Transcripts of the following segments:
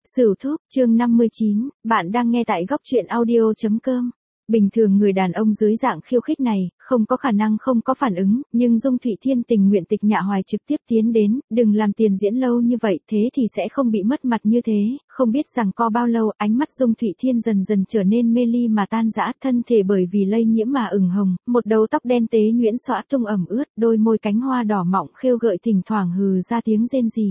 Sửu Thúc, chương 59, bạn đang nghe tại góc truyện audio.com. Bình thường người đàn ông dưới dạng khiêu khích này, không có khả năng không có phản ứng, nhưng Dung Thụy Thiên tình nguyện Tịch Nhạ Hoài trực tiếp tiến đến, đừng làm tiền diễn lâu như vậy, thế thì sẽ không bị mất mặt như thế, không biết rằng co bao lâu, ánh mắt Dung Thụy Thiên dần dần trở nên mê ly mà tan rã, thân thể bởi vì lây nhiễm mà ửng hồng, một đầu tóc đen tế nhuyễn xõa tung ẩm ướt, đôi môi cánh hoa đỏ mọng khêu gợi thỉnh thoảng hừ ra tiếng rên rỉ.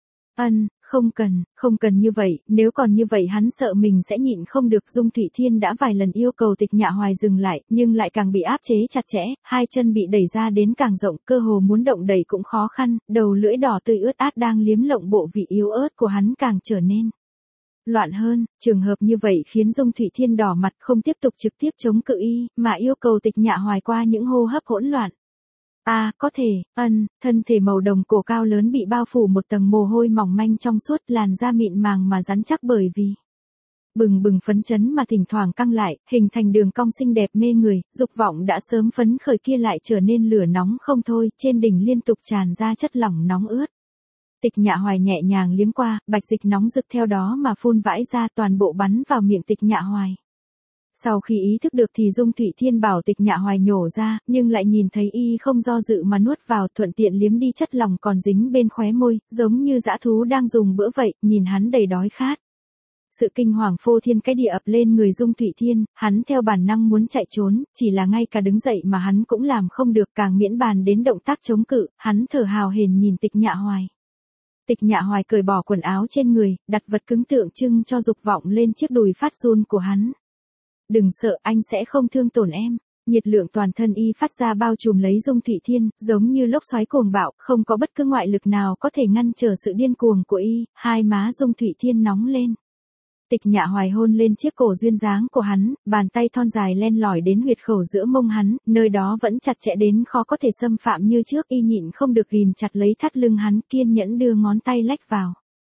Không cần như vậy, nếu còn như vậy hắn sợ mình sẽ nhịn không được. Dung Thụy Thiên đã vài lần yêu cầu Tịch Nhạ Hoài dừng lại, nhưng lại càng bị áp chế chặt chẽ, hai chân bị đẩy ra đến càng rộng, cơ hồ muốn động đẩy cũng khó khăn, đầu lưỡi đỏ tươi ướt át đang liếm lộng bộ vị yếu ớt của hắn càng trở nên loạn hơn. Trường hợp như vậy khiến Dung Thụy Thiên đỏ mặt, không tiếp tục trực tiếp chống cự y, mà yêu cầu Tịch Nhạ Hoài qua những hô hấp hỗn loạn. Có thể, thân thể màu đồng cổ cao lớn bị bao phủ một tầng mồ hôi mỏng manh trong suốt, làn da mịn màng mà rắn chắc bởi vì bừng bừng phấn chấn mà thỉnh thoảng căng lại, hình thành đường cong xinh đẹp mê người, dục vọng đã sớm phấn khởi kia lại trở nên lửa nóng không thôi, trên đỉnh liên tục tràn ra chất lỏng nóng ướt. Tịch Nhạ Hoài nhẹ nhàng liếm qua, bạch dịch nóng rực theo đó mà phun vãi ra, toàn bộ bắn vào miệng Tịch Nhạ Hoài. Sau khi ý thức được thì Dung Thụy Thiên bảo Tịch Nhạ Hoài nhổ ra, nhưng lại nhìn thấy y không do dự mà nuốt vào, thuận tiện liếm đi chất lỏng còn dính bên khóe môi, giống như dã thú đang dùng bữa vậy, nhìn hắn đầy đói khát. Sự kinh hoàng phô thiên cái địa ập lên người Dung Thụy Thiên, hắn theo bản năng muốn chạy trốn, chỉ là ngay cả đứng dậy mà hắn cũng làm không được, càng miễn bàn đến động tác chống cự, hắn thở hào hển nhìn Tịch Nhạ Hoài. Tịch Nhạ Hoài cởi bỏ quần áo trên người, đặt vật cứng tượng trưng cho dục vọng lên chiếc đùi phát run của hắn. Đừng sợ, anh sẽ không thương tổn em. Nhiệt lượng toàn thân y phát ra bao trùm lấy Dung Thụy Thiên, giống như lốc xoáy cuồng bạo, không có bất cứ ngoại lực nào có thể ngăn trở sự điên cuồng của y, hai má Dung Thụy Thiên nóng lên. Tịch Nhạ Hoài hôn lên chiếc cổ duyên dáng của hắn, bàn tay thon dài len lỏi đến huyệt khẩu giữa mông hắn, nơi đó vẫn chặt chẽ đến khó có thể xâm phạm như trước, y nhịn không được ghim chặt lấy thắt lưng hắn, kiên nhẫn đưa ngón tay lách vào.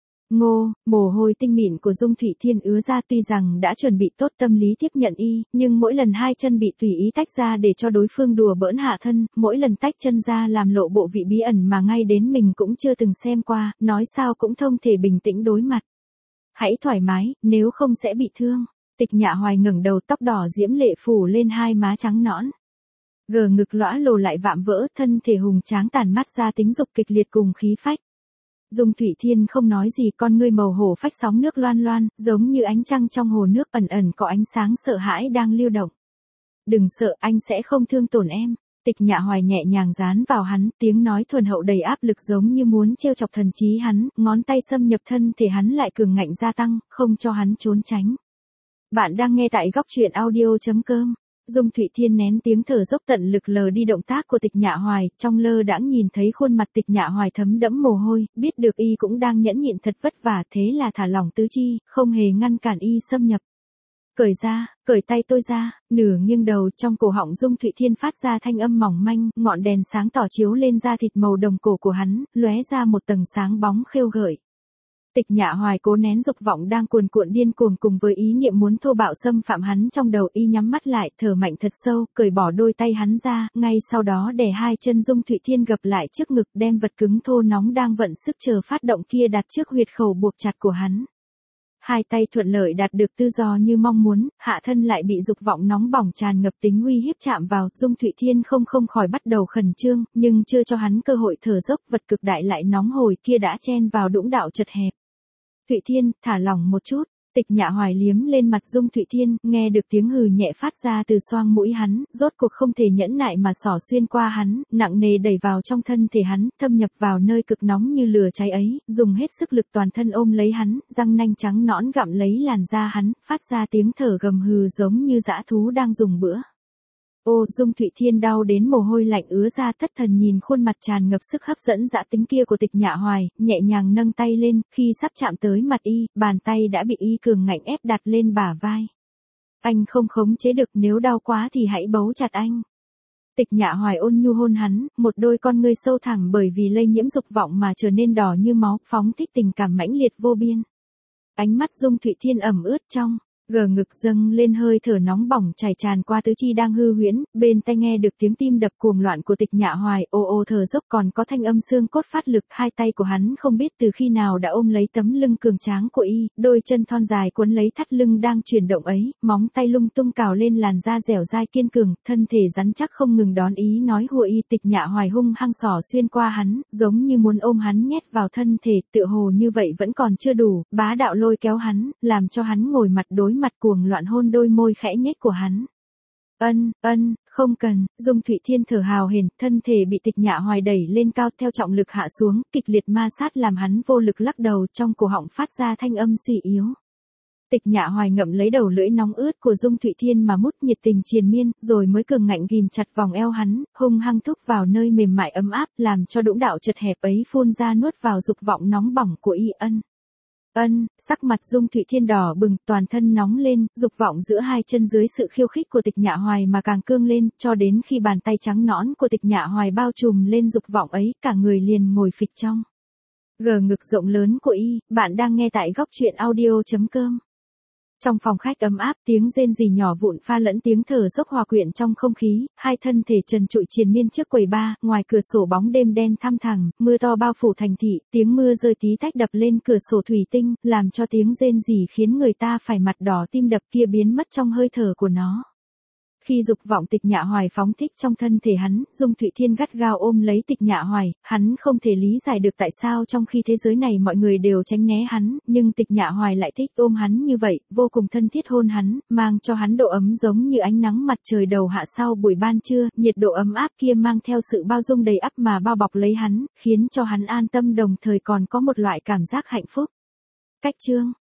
Mồ hôi tinh mịn của Dung Thụy Thiên ứa ra, tuy rằng đã chuẩn bị tốt tâm lý tiếp nhận y, nhưng mỗi lần hai chân bị tùy ý tách ra để cho đối phương đùa bỡn hạ thân, mỗi lần tách chân ra làm lộ bộ vị bí ẩn mà ngay đến mình cũng chưa từng xem qua, nói sao cũng không thể bình tĩnh đối mặt. Hãy thoải mái, nếu không sẽ bị thương. Tịch Nhạ Hoài ngẩng đầu, tóc đỏ diễm lệ phủ lên hai má trắng nõn. Gờ ngực lõa lồ lại vạm vỡ, thân thể hùng tráng tản mắt ra tính dục kịch liệt cùng khí phách. Dung Thụy Thiên không nói gì, con ngươi màu hổ phách sóng nước loan loan, giống như ánh trăng trong hồ nước, ẩn ẩn có ánh sáng sợ hãi đang lưu động. Đừng sợ, anh sẽ không thương tổn em. Tịch Nhạ Hoài nhẹ nhàng dán vào hắn, tiếng nói thuần hậu đầy áp lực giống như muốn trêu chọc thần trí hắn, ngón tay xâm nhập thân thể hắn lại cường ngạnh gia tăng, không cho hắn trốn tránh. Bạn đang nghe tại góc truyện audio.com. Dung Thụy Thiên nén tiếng thở dốc tận lực lờ đi động tác của Tịch Nhạ Hoài, trong lơ đãng nhìn thấy khuôn mặt Tịch Nhạ Hoài thấm đẫm mồ hôi, biết được y cũng đang nhẫn nhịn thật vất vả, thế là thả lỏng tứ chi, không hề ngăn cản y xâm nhập. Cởi tay tôi ra, nửa nghiêng đầu, trong cổ họng Dung Thụy Thiên phát ra thanh âm mỏng manh, ngọn đèn sáng tỏ chiếu lên da thịt màu đồng cổ của hắn, lóe ra một tầng sáng bóng khêu gợi. Tịch Nhạ Hoài cố nén dục vọng đang cuồn cuộn điên cuồng cùng với ý niệm muốn thô bạo xâm phạm hắn trong đầu, y nhắm mắt lại, thở mạnh thật sâu, cởi bỏ đôi tay hắn ra, ngay sau đó đè hai chân Dung Thụy Thiên gập lại trước ngực, đem vật cứng thô nóng đang vận sức chờ phát động kia đặt trước huyệt khẩu buộc chặt của hắn. Hai tay thuận lợi đạt được tự do như mong muốn, hạ thân lại bị dục vọng nóng bỏng tràn ngập tính uy hiếp chạm vào, Dung Thụy Thiên không khỏi bắt đầu khẩn trương, nhưng chưa cho hắn cơ hội thở dốc, vật cực đại lại nóng hổi kia đã chen vào đũng đạo chật hẹp. Thụy Thiên, thả lỏng một chút. Tịch Nhạ Hoài liếm lên mặt Dung Thụy Thiên, nghe được tiếng hừ nhẹ phát ra từ xoang mũi hắn, rốt cuộc không thể nhẫn nại mà xỏ xuyên qua hắn, nặng nề đẩy vào trong thân thể hắn, thâm nhập vào nơi cực nóng như lửa cháy ấy, dùng hết sức lực toàn thân ôm lấy hắn, răng nanh trắng nõn gặm lấy làn da hắn, phát ra tiếng thở gầm hừ giống như dã thú đang dùng bữa. Dung Thụy Thiên đau đến mồ hôi lạnh ứa ra, thất thần nhìn khuôn mặt tràn ngập sức hấp dẫn dã tính kia của Tịch Nhạ Hoài, nhẹ nhàng nâng tay lên, khi sắp chạm tới mặt y, bàn tay đã bị y cường ngạnh ép đặt lên bả vai. Anh không khống chế được, nếu đau quá thì hãy bấu chặt anh. Tịch Nhạ Hoài ôn nhu hôn hắn, một đôi con ngươi sâu thẳm bởi vì lây nhiễm dục vọng mà trở nên đỏ như máu, phóng thích tình cảm mãnh liệt vô biên. Ánh mắt Dung Thụy Thiên ẩm ướt trong Gờ ngực dâng lên hơi thở nóng bỏng chảy tràn qua tứ chi đang hư huyễn, bên tai nghe được tiếng tim đập cuồng loạn của Tịch Nhạ Hoài, ồ ồ thở dốc còn có thanh âm xương cốt phát lực, hai tay của hắn không biết từ khi nào đã ôm lấy tấm lưng cường tráng của y, đôi chân thon dài cuốn lấy thắt lưng đang chuyển động ấy, móng tay lung tung cào lên làn da dẻo dai kiên cường, thân thể rắn chắc không ngừng đón ý nói hùa y. Tịch Nhạ Hoài hung hăng xỏ xuyên qua hắn, giống như muốn ôm hắn nhét vào thân thể, tựa hồ như vậy vẫn còn chưa đủ, bá đạo lôi kéo hắn, làm cho hắn ngồi mặt đối mặt cuồng loạn hôn đôi môi khẽ nhếch của hắn. Không cần, Dung Thụy Thiên thở hào hển, thân thể bị Tịch Nhạ Hoài đẩy lên cao theo trọng lực hạ xuống, kịch liệt ma sát làm hắn vô lực lắc đầu, trong cổ họng phát ra thanh âm suy yếu. Tịch Nhạ Hoài ngậm lấy đầu lưỡi nóng ướt của Dung Thụy Thiên mà mút nhiệt tình triền miên, rồi mới cường ngạnh ghim chặt vòng eo hắn, hung hăng thúc vào nơi mềm mại ấm áp, làm cho đũng đạo chật hẹp ấy phun ra nuốt vào dục vọng nóng bỏng của y. Sắc mặt Dung Thụy Thiên đỏ bừng, toàn thân nóng lên, dục vọng giữa hai chân dưới sự khiêu khích của Tịch Nhạ Hoài mà càng cương lên, cho đến khi bàn tay trắng nõn của Tịch Nhạ Hoài bao trùm lên dục vọng ấy, cả người liền ngồi phịch trong gờ ngực rộng lớn của y. Bạn đang nghe tại góc truyện audio.com. Trong phòng khách ấm áp, tiếng rên rỉ nhỏ vụn pha lẫn tiếng thở dốc hòa quyện trong không khí, hai thân thể trần trụi triền miên trước quầy bar, ngoài cửa sổ bóng đêm đen thăm thẳm, mưa to bao phủ thành thị, tiếng mưa rơi tí tách đập lên cửa sổ thủy tinh, làm cho tiếng rên rỉ khiến người ta phải mặt đỏ tim đập kia biến mất trong hơi thở của nó. Khi dục vọng Tịch Nhạ Hoài phóng thích trong thân thể hắn, Dung Thụy Thiên gắt gao ôm lấy Tịch Nhạ Hoài, hắn không thể lý giải được tại sao trong khi thế giới này mọi người đều tránh né hắn, nhưng Tịch Nhạ Hoài lại thích ôm hắn như vậy, vô cùng thân thiết hôn hắn, mang cho hắn độ ấm giống như ánh nắng mặt trời đầu hạ sau buổi ban trưa, nhiệt độ ấm áp kia mang theo sự bao dung đầy ắp mà bao bọc lấy hắn, khiến cho hắn an tâm đồng thời còn có một loại cảm giác hạnh phúc. Cách chương